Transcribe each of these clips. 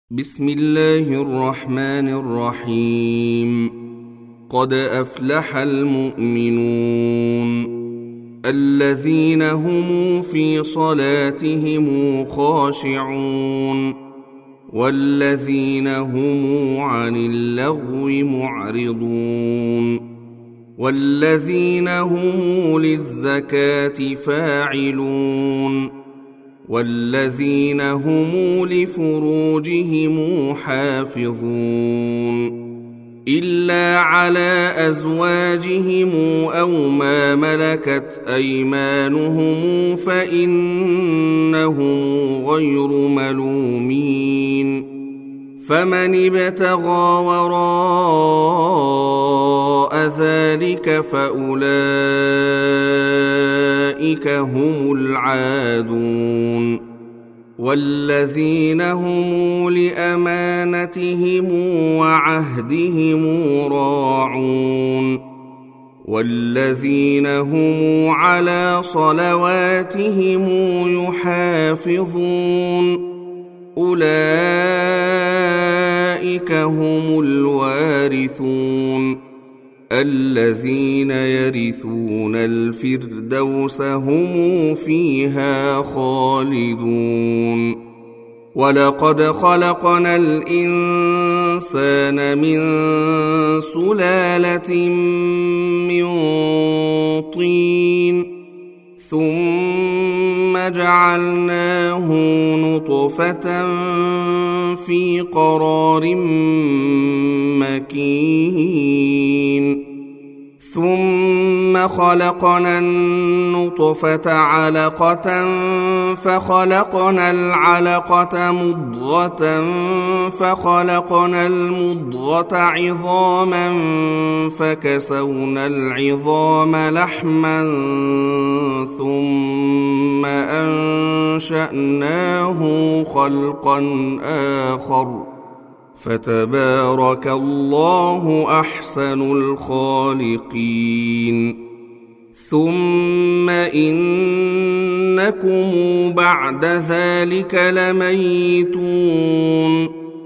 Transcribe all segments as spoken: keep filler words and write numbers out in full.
بسم الله الرحمن الرحيم. قد أفلح المؤمنون الذين هم في صلاتهم خاشعون والذين هم عن اللغو معرضون والذين هم للزكاة فاعلون والذين هم لفروجهم حافظون إلا على أزواجهم أو ما ملكت أيمانهم فإنهم غير ملومين. فمن ابتغى وراء ذلك فأولئك هم العادون. والذين هم لأمانتهم وعهدهم راعون والذين هم على صلواتهم يحافظون أولئك هم الوارثون الذين يرثون الفردوس هم فيها خالدون. ولقد خلقنا الإنسان من سلالة من طين ثم جعلناه نطفة في قرار مكين ثم خلقنا النطفة علقة فخلقنا العلقة مضغة فخلقنا المضغة عظاما فكسونا العظام لحما ثم أنشأناه خلقا آخر فتبارك الله أحسن الخالقين. ثم إنكم بعد ذلك لميتون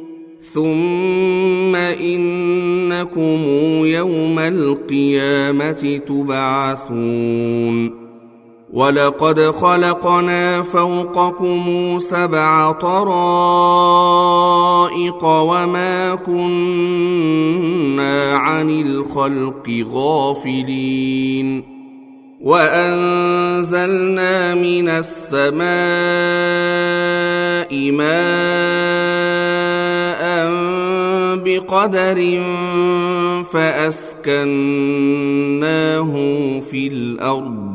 ثم إنكم يوم القيامة تبعثون. ولقد خلقنا فوقكم سبع طرائق وما كنا عن الخلق غافلين. وأنزلنا من السماء ماء بقدر فأسكناه في الأرض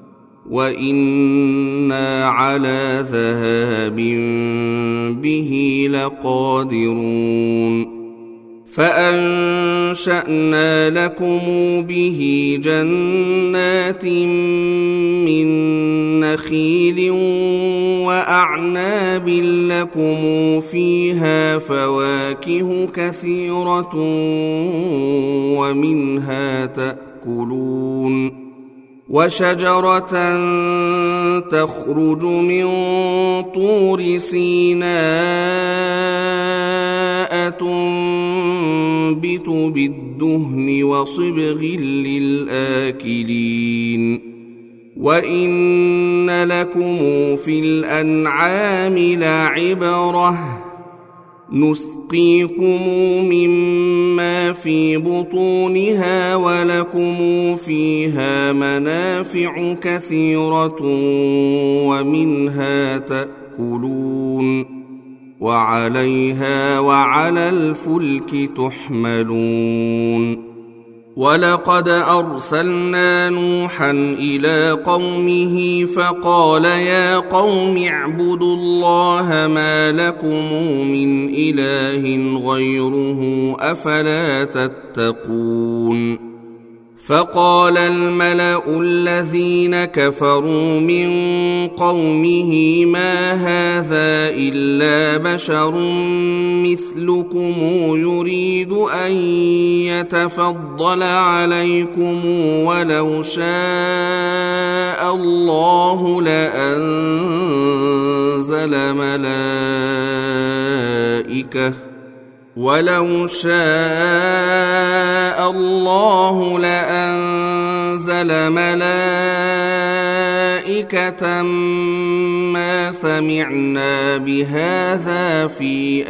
وإنا على ذهاب به لقادرون. فأنشأنا لكم به جنات من نخيل وأعناب لكم فيها فواكه كثيرة ومنها تأكلون. وشجرة تخرج من طور سيناء تنبت بالدهن وصبغ للآكلين. وإن لكم في الأنعام لعبرة نسقيكم مما في بطونها ولكم فيها منافع كثيرة ومنها تأكلون وعليها وعلى الفلك تحملون. ولقد أرسلنا نوحا إلى قومه فقال يا قوم اعبدوا الله ما لكم من إله غيره أفلا تتقون. فقال الملأ الذين كفروا من قومه ما هذا إلا بشر مثلكم يريد أن يتفضل عليكم ولو شاء الله لأنزل ملائكة الملائكة ولو شاء الله لأنزل ملائكة ما سمعنا بهذا في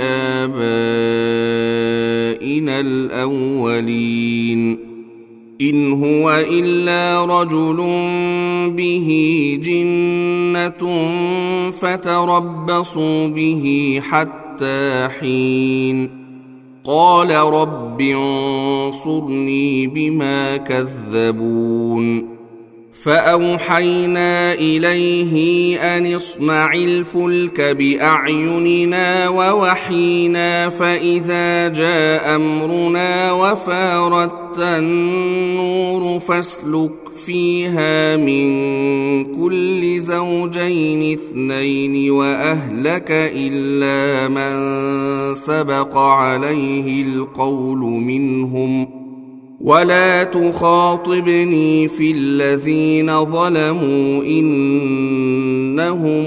آبائنا الأولين إن هو إلا رجل به جنة فتربصوا به حتى حين قال رب انصرني بما كذبون فأوحينا إليه أن اصنع الفلك بأعيننا ووحينا فإذا جاء أمرنا وفارت النور فاسلك فيها من كل زوجين اثنين وأهلك إلا من سبق عليه القول منهم ولا تخاطبني في الذين ظلموا إنهم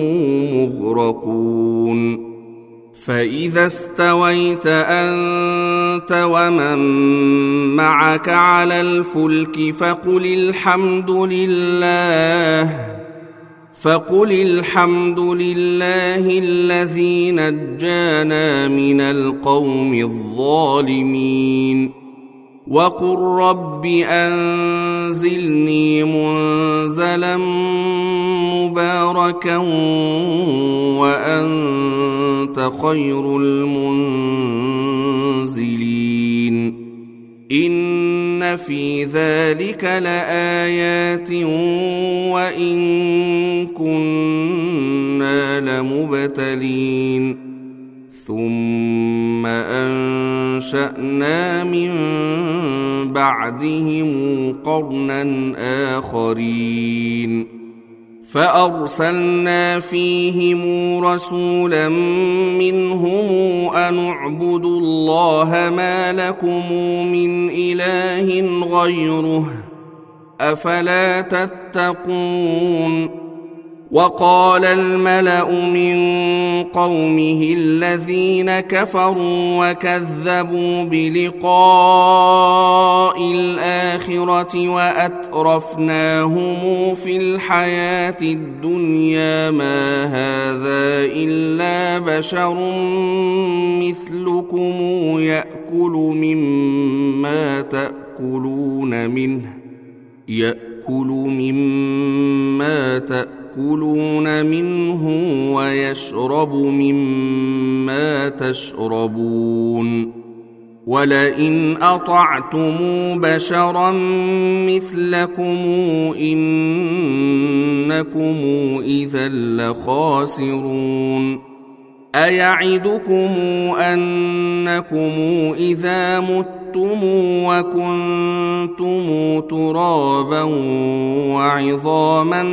مغرقون فإذا استويت أنت ومن معك على الفلك فقل الحمد لله فقل الحمد لله الذي نجانا من القوم الظالمين وقل رب أنزلني منزلا مباركا وأنت خير المنزلين إن في ذلك لآيات وإن كنا لمبتلين ثم أنشأنا من بعدهم قرنا آخرين فأرسلنا فيهم رسولا منهم أن اعبدوا الله ما لكم من إله غيره أفلا تتقون وقال الملأ من قومه الذين كفروا وكذبوا بلقاء الآخرة وأترفناهم في الحياة الدنيا ما هذا إلا بشر مثلكم يأكل مما تأكلون منه يأكل مما تأكلون تأكلون منه ويشرب مما تشربون ولئن أطعتم بشرا مثلكم إنكم إذا لخاسرون أيعدكم أنكم إذا متم وكنتم ترابا وعظاما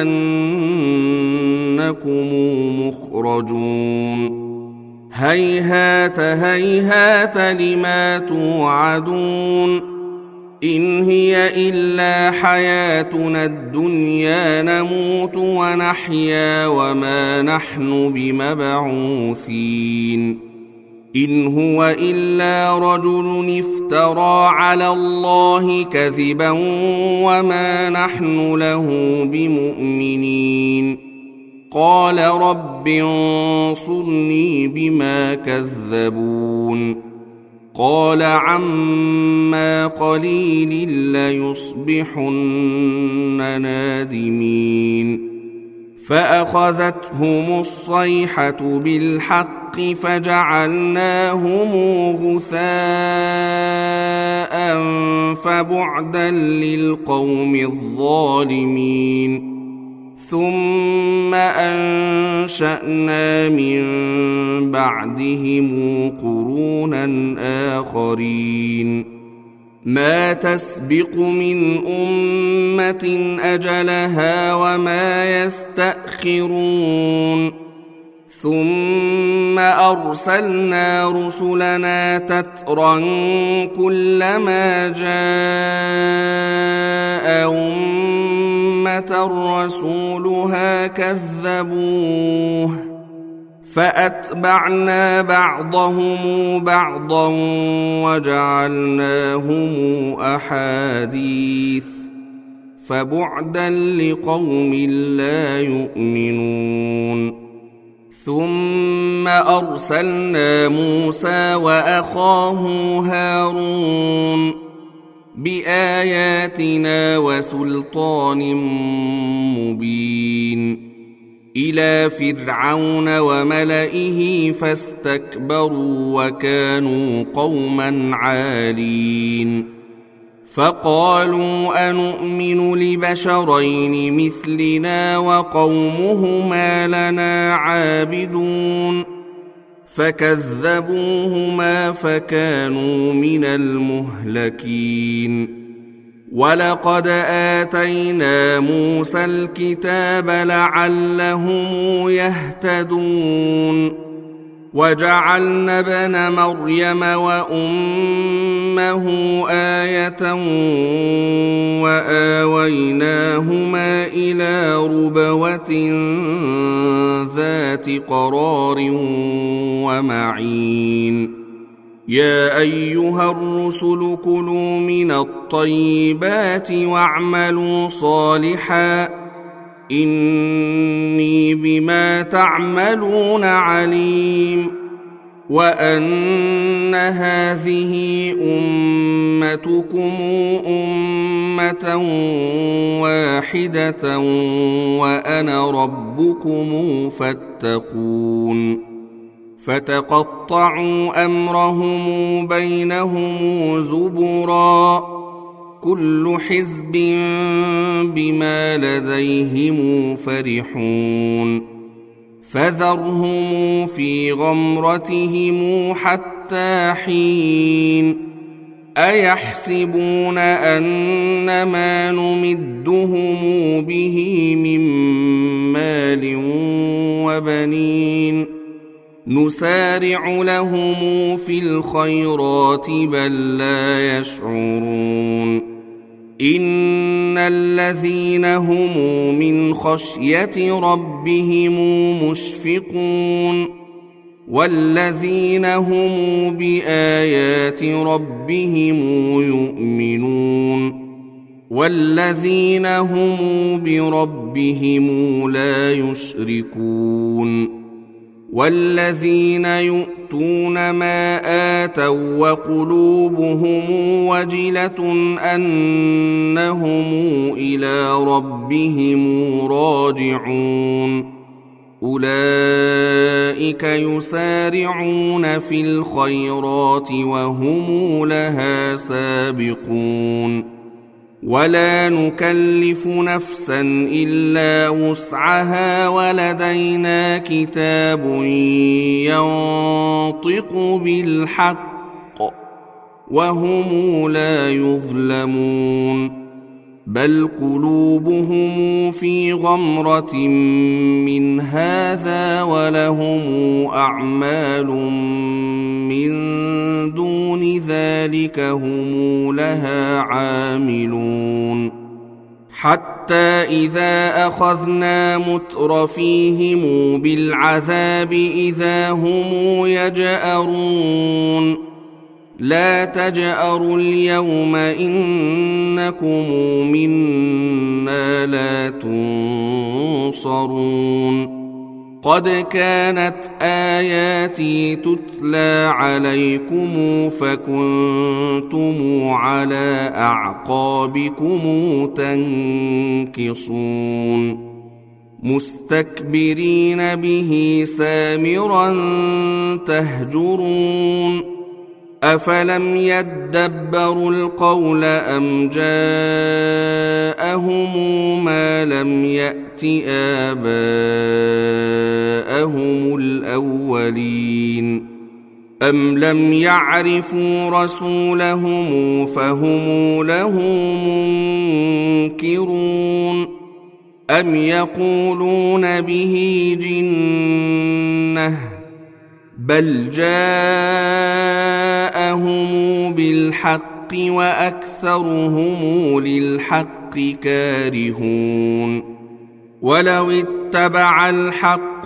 أنكم مخرجون هيهات هيهات لما توعدون إن هي إلا حياتنا الدنيا نموت ونحيا وما نحن بمبعوثين إن هو إلا رجل افترى على الله كذبا وما نحن له بمؤمنين قال رب انصرني بما كذبون قال عما قليل ليصبحن نادمين فأخذتهم الصيحة بالحق فجعلناهم غثاء فبعدا للقوم الظالمين ثم أنشأنا من بعدهم قرونا آخرين ما تسبق من أمة أجلها وما يستأخرون ثم أرسلنا رسلنا تترا كلما جاء أمة رسولها كذبوه فأتبعنا بعضهم بعضا وجعلناهم أحاديث فبعدا لقوم لا يؤمنون. ثم أرسلنا موسى وأخاه هارون بآياتنا وسلطان مبين إلى فرعون وملئه فاستكبروا وكانوا قوما عالين. فقالوا أنؤمن لبشرين مثلنا وقومهما لنا عابدون فكذبوهما فكانوا من المهلكين. ولقد آتينا موسى الكتاب لعلهم يهتدون وجعلنا ابن مريم وأمه آية وآويناهما إلى ربوة ذات قرار ومعين. يا أيها الرسل كلوا من الطيبات واعملوا صالحا إني بما تعملون عليم. وأن هذه أمتكم أمة واحدة وأنا ربكم فاتقون. فتقطعوا أمرهم بينهم زبرا كل حزب بما لديهم فرحون. فذرهم في غمرتهم حتى حين. أيحسبون أن ما نمدهم به من مال وبنين نسارع لهم في الخيرات بل لا يشعرون. إن الذين هم من خشية ربهم مشفقون والذين هم بآيات ربهم يؤمنون والذين هم بربهم لا يشركون. والذين يؤتون ما آتوا وقلوبهم وجلة أنهم إلى ربهم راجعون أولئك يسارعون في الخيرات وهم لها سابقون. ولا نكلف نفسا إلا وسعها ولدينا كتاب ينطق بالحق وهم لا يظلمون. بل قلوبهم في غمرة من هذا ولهم أعمال من دون ذلك هم لها عاملون. حتى إذا أخذنا مترفيهم بالعذاب إذا هم يجأرون. لا تجأروا اليوم إنكم منا لا تنصرون. قد كانت آياتي تتلى عليكم فكنتم على أعقابكم تنكصون. مستكبرين به سامرا تهجرون. أفلم يدبروا القول أم جاءهم ما لم يأت آباءهم الأولين. أم لم يعرفوا رسولهم فهم له منكرون. أم يقولون به جنة بل جاءهم بالحق وأكثرهم للحق كارهون. ولو اتبع الحق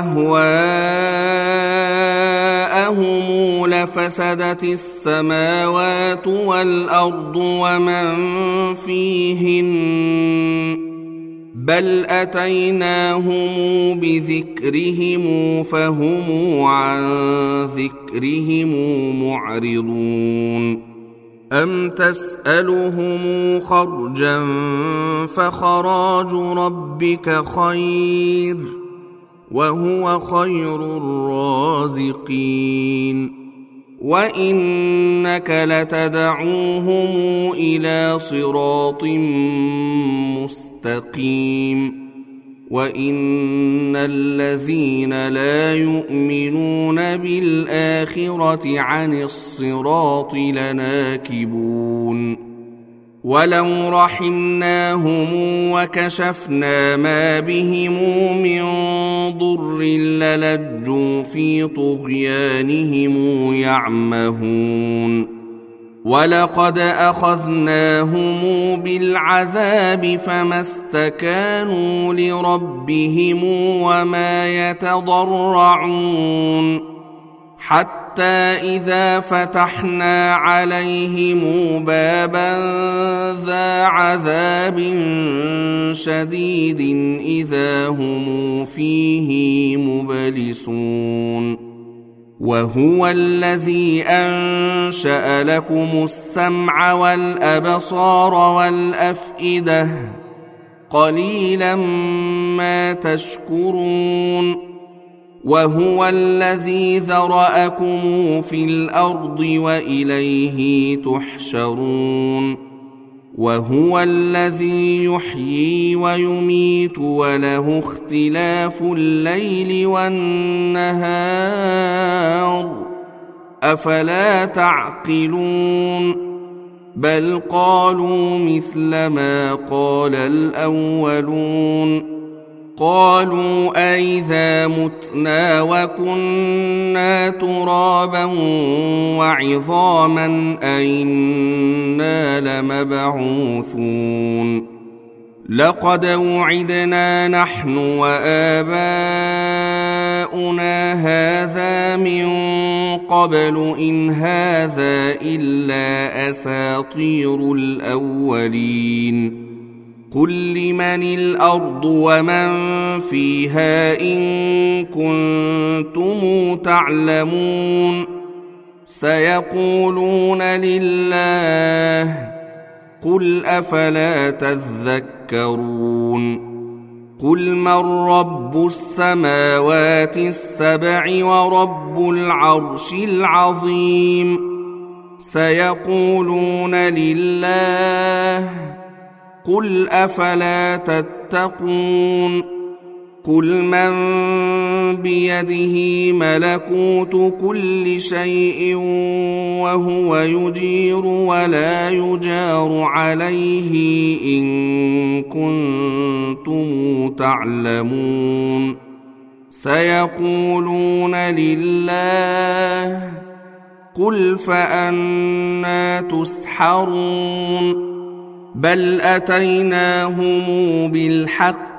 أهواءهم لفسدت السماوات والأرض ومن فيهن بل أتيناهم بذكرهم فهم عن ذكرهم معرضون أم تسألهم خرجا فخراج ربك خير وهو خير الرازقين وإنك لتدعوهم إلى صراط مستقيم وإن الذين لا يؤمنون بالآخرة عن الصراط لناكبون ولو رحمناهم وكشفنا ما بهم من ضر للجوا في طغيانهم يعمهون ولقد أخذناهم بالعذاب فما استكانوا لربهم وما يتضرعون حتى إذا فتحنا عليهم بابا ذا عذاب شديد إذا هم فيه مبلسون وهو الذي أنشأ لكم السمع والأبصار والأفئدة قليلا ما تشكرون وهو الذي ذرأكم في الأرض وإليه تحشرون وهو الذي يحيي ويميت وله اختلاف الليل والنهار أفلا تعقلون بل قالوا مثل ما قال الأولون قالوا أئذا متنا وكنا ترابا وعظاما أئنا لمبعوثون لقد وعدنا نحن وآباؤنا هذا من قبل إن هذا إلا أساطير الأولين قل لمن الأرض ومن فيها إن كنتم تعلمون سيقولون لله قل أفلا تذكرون قل من رب السماوات السبع ورب العرش العظيم سيقولون لله قل أفلا تتقون قل من بيده ملكوت كل شيء وهو يجير ولا يجار عليه إن كنتم تعلمون سيقولون لله قل فأنى تسحرون بل أتيناهم بالحق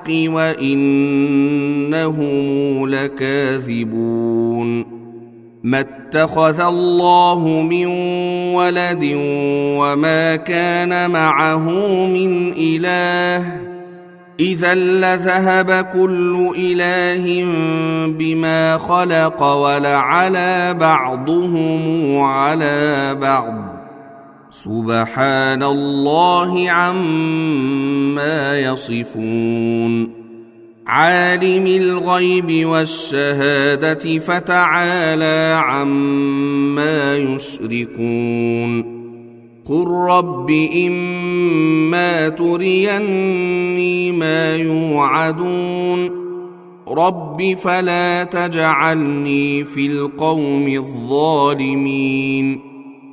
وإنهم لكاذبون ما اتخذ الله من ولد وما كان معه من إله إذا لذهب كل إله بما خلق ولعلى بعضهم على بعض سبحان الله عما يصفون عالم الغيب والشهادة فتعالى عما يشركون قل رب إما تريني ما يوعدون رب فلا تجعلني في القوم الظالمين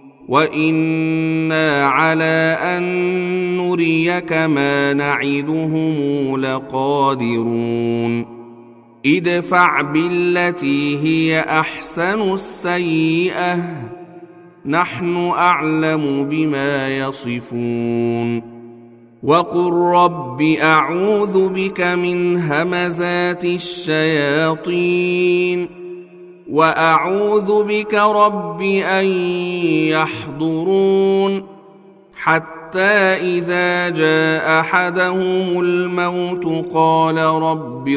وإنا على أن نريك ما نعدهم لقادرون ادفع بالتي هي أحسن السيئة نحن أعلم بما يصفون وقل رب أعوذ بك من همزات الشياطين وأعوذ بك رب أن يحضرون حتى إذا جاء أحدهم الموت قال رب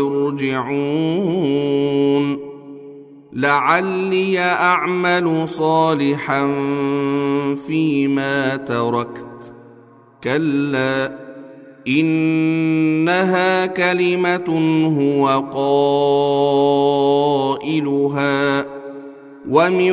ارجعون لعلي أعمل صالحا فيما تركت كلا إنها كلمة هو قائلها ومن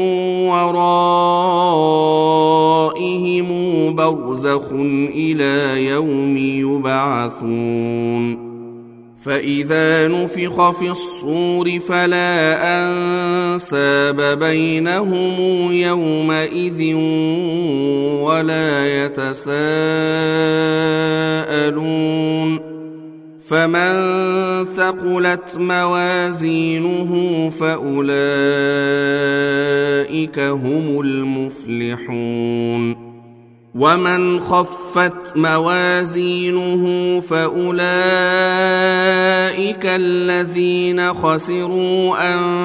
ورائهم برزخ إلى يوم يبعثون فإذا نفخ في الصور فلا أنساب بينهم يومئذ ولا يتساءلون فمن ثقلت موازينه فأولئك هم المفلحون ومن خفت موازينه فأولئك الذين خسروا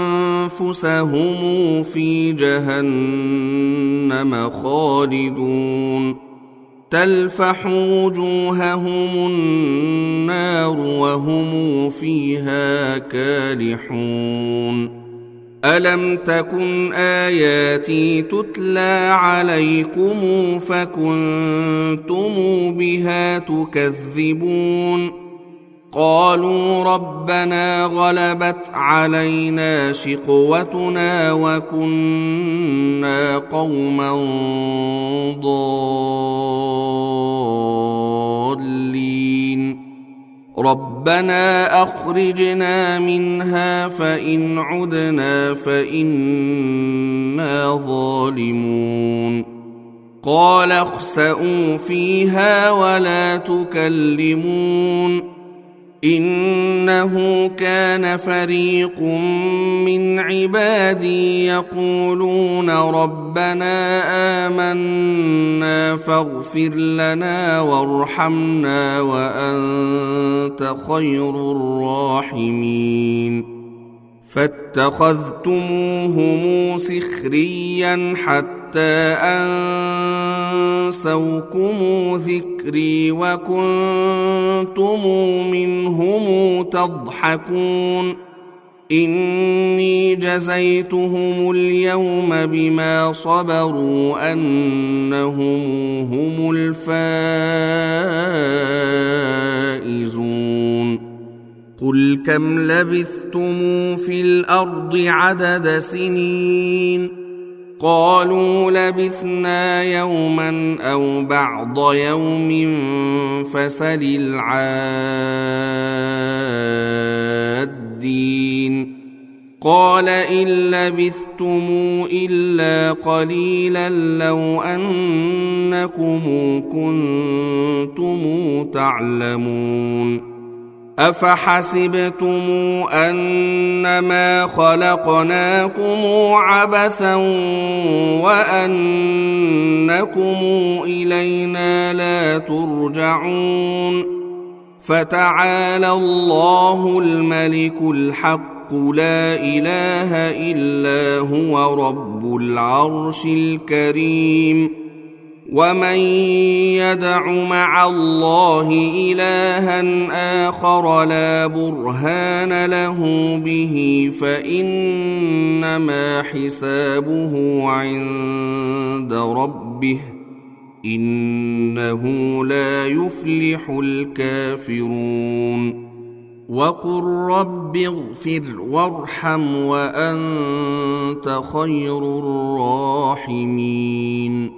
أنفسهم في جهنم خالدون تلفح وجوههم النار وهم فيها كالحون ألم تكن آياتي تتلى عليكم فكنتم بها تكذبون قالوا ربنا غلبت علينا شقوتنا وكنا قوما ضالين ربنا أخرجنا منها فإن عدنا فإنا ظالمون قال اخسئوا فيها ولا تكلمون إنه كان فريق من عبادي يقولون ربنا آمنا فاغفر لنا وارحمنا وأنت خير الراحمين فاتخذتموهم سخريا حتى أنسوكم ذكري وكنتم منهم تضحكون إني جزيتهم اليوم بما صبروا أنهم هم الفائزون قل كم لبثتم في الأرض عدد سنين قالوا لبثنا يوما أو بعض يوم فسل العادين قال إن لبثتم إلا قليلا لو أنكم كنتم تعلمون أفحسبتم أنما خلقناكم عبثا وأنكم إلينا لا ترجعون فتعالى الله الملك الحق لا إله إلا هو رب العرش الكريم ومن يدع مع الله إلها آخر لا برهان له به فإنما حسابه عند ربه إنه لا يفلح الكافرون وقل رب اغفر وارحم وأنت خير الراحمين